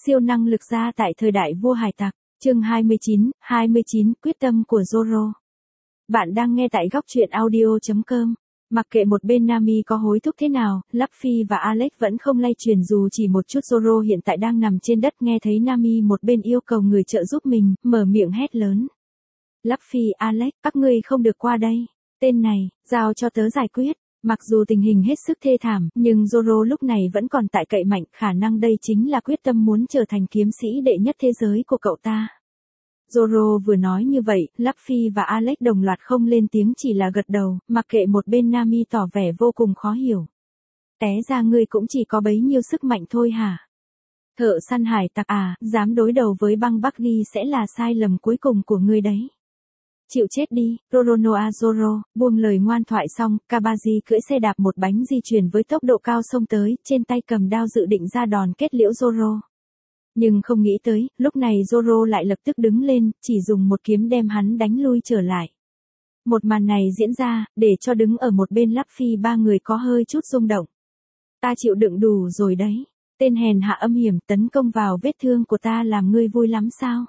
Siêu năng lực gia tại thời đại vua hải tặc, chương 29, quyết tâm của Zoro. Bạn đang nghe tại góc truyện audio.com. Mặc kệ một bên Nami có hối thúc thế nào, Luffy và Alex vẫn không lay chuyển dù chỉ một chút. Zoro hiện tại đang nằm trên đất, nghe thấy Nami một bên yêu cầu người trợ giúp mình, mở miệng hét lớn. Luffy, Alex, các ngươi không được qua đây. Tên này, giao cho tớ giải quyết. Mặc dù tình hình hết sức thê thảm, nhưng Zoro lúc này vẫn còn tại cậy mạnh, khả năng đây chính là quyết tâm muốn trở thành kiếm sĩ đệ nhất thế giới của cậu ta. Zoro vừa nói như vậy, Luffy và Alex đồng loạt không lên tiếng, chỉ là gật đầu, mặc kệ một bên Nami tỏ vẻ vô cùng khó hiểu. Té ra ngươi cũng chỉ có bấy nhiêu sức mạnh thôi hả? Thợ săn hải tặc à, dám đối đầu với băng Buggy sẽ là sai lầm cuối cùng của ngươi đấy. Chịu chết đi, Roronoa Zoro, buông lời ngoan thoại xong, Kabaji cưỡi xe đạp một bánh di chuyển với tốc độ cao xông tới, trên tay cầm đao dự định ra đòn kết liễu Zoro. Nhưng không nghĩ tới, lúc này Zoro lại lập tức đứng lên, chỉ dùng một kiếm đem hắn đánh lui trở lại. Một màn này diễn ra, để cho đứng ở một bên Luffy ba người có hơi chút rung động. Ta chịu đựng đủ rồi đấy. Tên hèn hạ âm hiểm tấn công vào vết thương của ta làm ngươi vui lắm sao?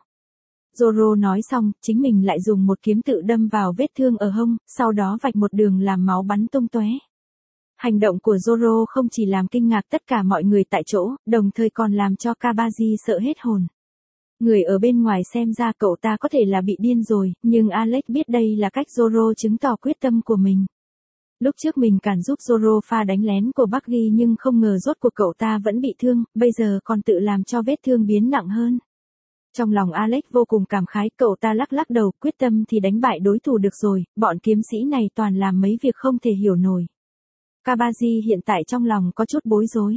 Zoro nói xong, chính mình lại dùng một kiếm tự đâm vào vết thương ở hông, sau đó vạch một đường làm máu bắn tung tóe. Hành động của Zoro không chỉ làm kinh ngạc tất cả mọi người tại chỗ, đồng thời còn làm cho Kabaji sợ hết hồn. Người ở bên ngoài xem ra cậu ta có thể là bị điên rồi, nhưng Alex biết đây là cách Zoro chứng tỏ quyết tâm của mình. Lúc trước mình cản giúp Zoro pha đánh lén của Buggy nhưng không ngờ rốt cuộc cậu ta vẫn bị thương, bây giờ còn tự làm cho vết thương biến nặng hơn. Trong lòng Alex vô cùng cảm khái, cậu ta lắc lắc đầu, quyết tâm thì đánh bại đối thủ được rồi, bọn kiếm sĩ này toàn làm mấy việc không thể hiểu nổi. Kabaji hiện tại trong lòng có chút bối rối.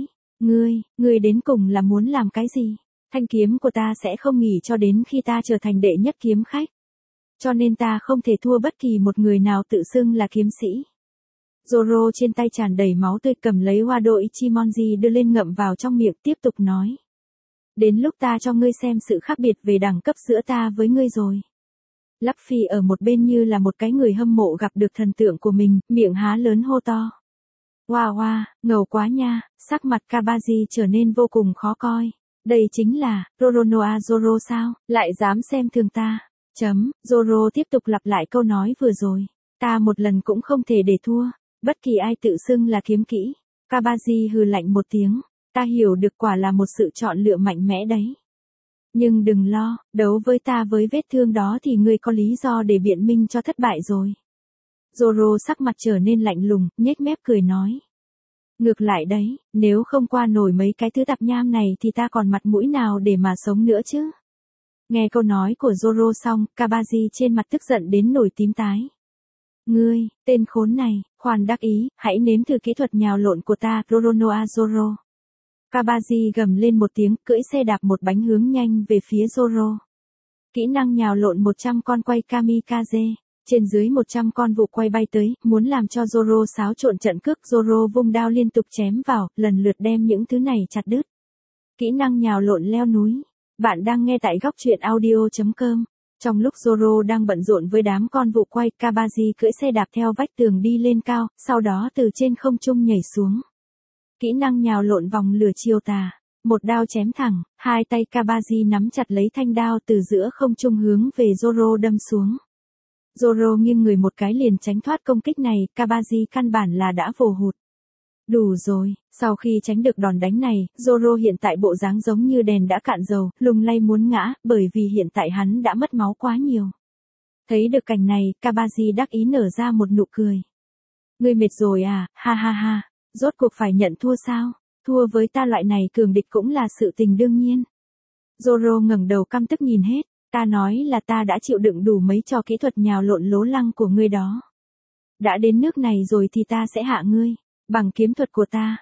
Ngươi đến cùng là muốn làm cái gì? Thanh kiếm của ta sẽ không nghỉ cho đến khi ta trở thành đệ nhất kiếm khách. Cho nên ta không thể thua bất kỳ một người nào tự xưng là kiếm sĩ. Zoro trên tay tràn đầy máu tươi cầm lấy Wado Ichimonji đưa lên ngậm vào trong miệng tiếp tục nói. Đến lúc ta cho ngươi xem sự khác biệt về đẳng cấp giữa ta với ngươi rồi. Luffy ở một bên như là một cái người hâm mộ gặp được thần tượng của mình, miệng há lớn hô to. Wow, ngầu quá nha, sắc mặt Kabaji trở nên vô cùng khó coi. Đây chính là, Roronoa Zoro sao, lại dám xem thường ta. Zoro tiếp tục lặp lại câu nói vừa rồi. Ta một lần cũng không thể để thua, bất kỳ ai tự xưng là kiếm kỹ. Kabaji hừ lạnh một tiếng. Ta hiểu được quả là một sự chọn lựa mạnh mẽ đấy. Nhưng đừng lo, đấu với ta với vết thương đó thì ngươi có lý do để biện minh cho thất bại rồi. Zoro sắc mặt trở nên lạnh lùng, nhếch mép cười nói. Ngược lại đấy, nếu không qua nổi mấy cái thứ tạp nham này thì ta còn mặt mũi nào để mà sống nữa chứ. Nghe câu nói của Zoro xong, Kabaji trên mặt tức giận đến nổi tím tái. Ngươi, tên khốn này, khoan đắc ý, hãy nếm thử kỹ thuật nhào lộn của ta, Roronoa Zoro. Kabaji gầm lên một tiếng, cưỡi xe đạp một bánh hướng nhanh về phía Zoro. Kỹ năng nhào lộn 100 con quay kamikaze, trên dưới 100 con vụ quay bay tới, muốn làm cho Zoro xáo trộn trận cước. Zoro vung đao liên tục chém vào, lần lượt đem những thứ này chặt đứt. Kỹ năng nhào lộn leo núi. Bạn đang nghe tại góc truyện audio.com. Trong lúc Zoro đang bận rộn với đám con vụ quay, Kabaji cưỡi xe đạp theo vách tường đi lên cao, sau đó từ trên không trung nhảy xuống. Kỹ năng nhào lộn vòng lửa chiêu tà, một đao chém thẳng, hai tay Kabaji nắm chặt lấy thanh đao từ giữa không trung hướng về Zoro đâm xuống. Zoro nghiêng người một cái liền tránh thoát công kích này, Kabaji căn bản là đã vồ hụt. Đủ rồi, sau khi tránh được đòn đánh này, Zoro hiện tại bộ dáng giống như đèn đã cạn dầu, lung lay muốn ngã, bởi vì hiện tại hắn đã mất máu quá nhiều. Thấy được cảnh này, Kabaji đắc ý nở ra một nụ cười. Ngươi mệt rồi à, ha ha ha. Rốt cuộc phải nhận thua sao? Thua với ta loại này cường địch cũng là sự tình đương nhiên. Zoro ngẩng đầu căm tức nhìn hết, ta nói là ta đã chịu đựng đủ mấy trò kỹ thuật nhào lộn lố lăng của ngươi đó. Đã đến nước này rồi thì ta sẽ hạ ngươi, bằng kiếm thuật của ta.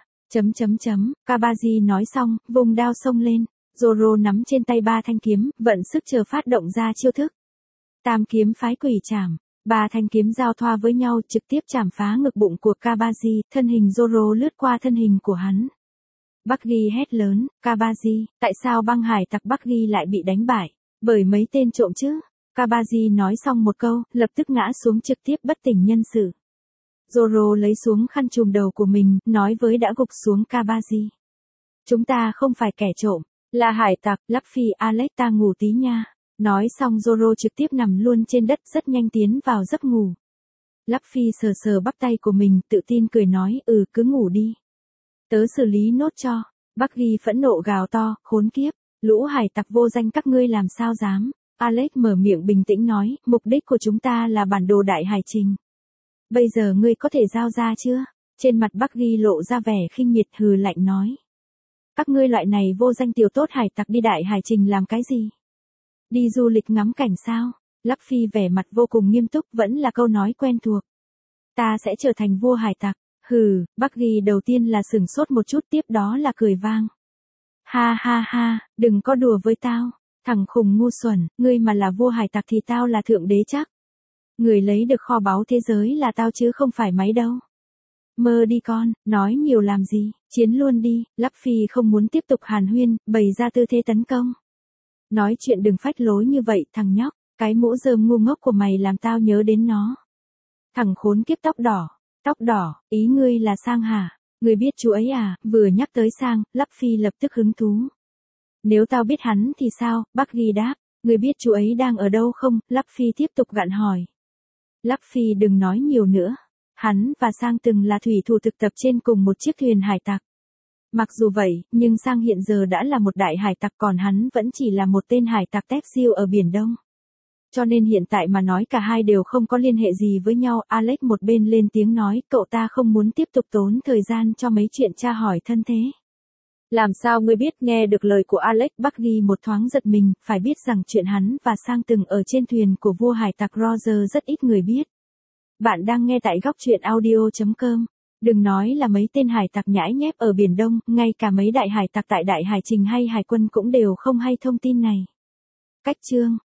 Kabaji nói xong, vùng đao xông lên, Zoro nắm trên tay ba thanh kiếm, vận sức chờ phát động ra chiêu thức. Tam kiếm phái quỷ trảm. Ba thanh kiếm giao thoa với nhau trực tiếp chảm phá ngực bụng của Kabaji, thân hình Zoro lướt qua thân hình của hắn. Buggy hét lớn, Kabaji, tại sao băng hải tặc Buggy lại bị đánh bại? Bởi mấy tên trộm chứ? Kabaji nói xong một câu, lập tức ngã xuống trực tiếp bất tỉnh nhân sự. Zoro lấy xuống khăn trùm đầu của mình, nói với đã gục xuống Kabaji. Chúng ta không phải kẻ trộm, Là hải tặc, Luffy Alex ta ngủ tí nha. Nói xong Zoro trực tiếp nằm luôn trên đất rất nhanh tiến vào giấc ngủ. Luffy sờ sờ bắp tay của mình tự tin cười nói cứ ngủ đi. Tớ xử lý nốt cho. Buggy phẫn nộ gào to, khốn kiếp, lũ hải tặc vô danh các ngươi làm sao dám. Alex mở miệng bình tĩnh nói, mục đích của chúng ta là bản đồ đại hải trình. Bây giờ ngươi có thể giao ra chưa? Trên mặt Buggy lộ ra vẻ khinh miệt hừ lạnh nói. Các ngươi loại này vô danh tiểu tốt hải tặc đi đại hải trình làm cái gì? Đi du lịch ngắm cảnh sao? Luffy vẻ mặt vô cùng nghiêm túc vẫn là câu nói quen thuộc. Ta sẽ trở thành vua hải tặc. Hừ, Buggy đầu tiên là sửng sốt một chút tiếp đó là cười vang. Ha ha ha, đừng có đùa với tao. Thằng khùng ngu xuẩn, ngươi mà là vua hải tặc thì tao là thượng đế chắc. Người lấy được kho báu thế giới là tao chứ không phải máy đâu. Mơ đi con, nói nhiều làm gì, chiến luôn đi. Luffy không muốn tiếp tục hàn huyên, bày ra tư thế tấn công. Nói chuyện đừng phách lối như vậy thằng nhóc, cái mũ rơm ngu ngốc của mày làm tao nhớ đến nó. Thằng khốn kiếp tóc đỏ, ý ngươi là Sang hả? Ngươi biết chú ấy à? Vừa nhắc tới Sang, Luffy lập tức hứng thú. Nếu tao biết hắn thì sao? Buggy đáp, ngươi biết chú ấy đang ở đâu không? Luffy tiếp tục gạn hỏi. Luffy đừng nói nhiều nữa. Hắn và Sang từng là thủy thủ thực tập trên cùng một chiếc thuyền hải tặc. Mặc dù vậy, nhưng Sang hiện giờ đã là một đại hải tặc còn hắn vẫn chỉ là một tên hải tặc tép siêu ở Biển Đông. Cho nên hiện tại mà nói cả hai đều không có liên hệ gì với nhau. Alex một bên lên tiếng nói, cậu ta không muốn tiếp tục tốn thời gian cho mấy chuyện tra hỏi thân thế. Làm sao ngươi biết? Nghe được lời của Alex, Buggy một thoáng giật mình, phải biết rằng chuyện hắn và Sang từng ở trên thuyền của vua hải tặc Roger rất ít người biết. Bạn đang nghe tại góc truyện audio.com. Đừng nói là mấy tên hải tặc nhãi nhép ở Biển Đông, ngay cả mấy đại hải tặc tại đại hải trình hay hải quân cũng đều không hay thông tin này. Cách chương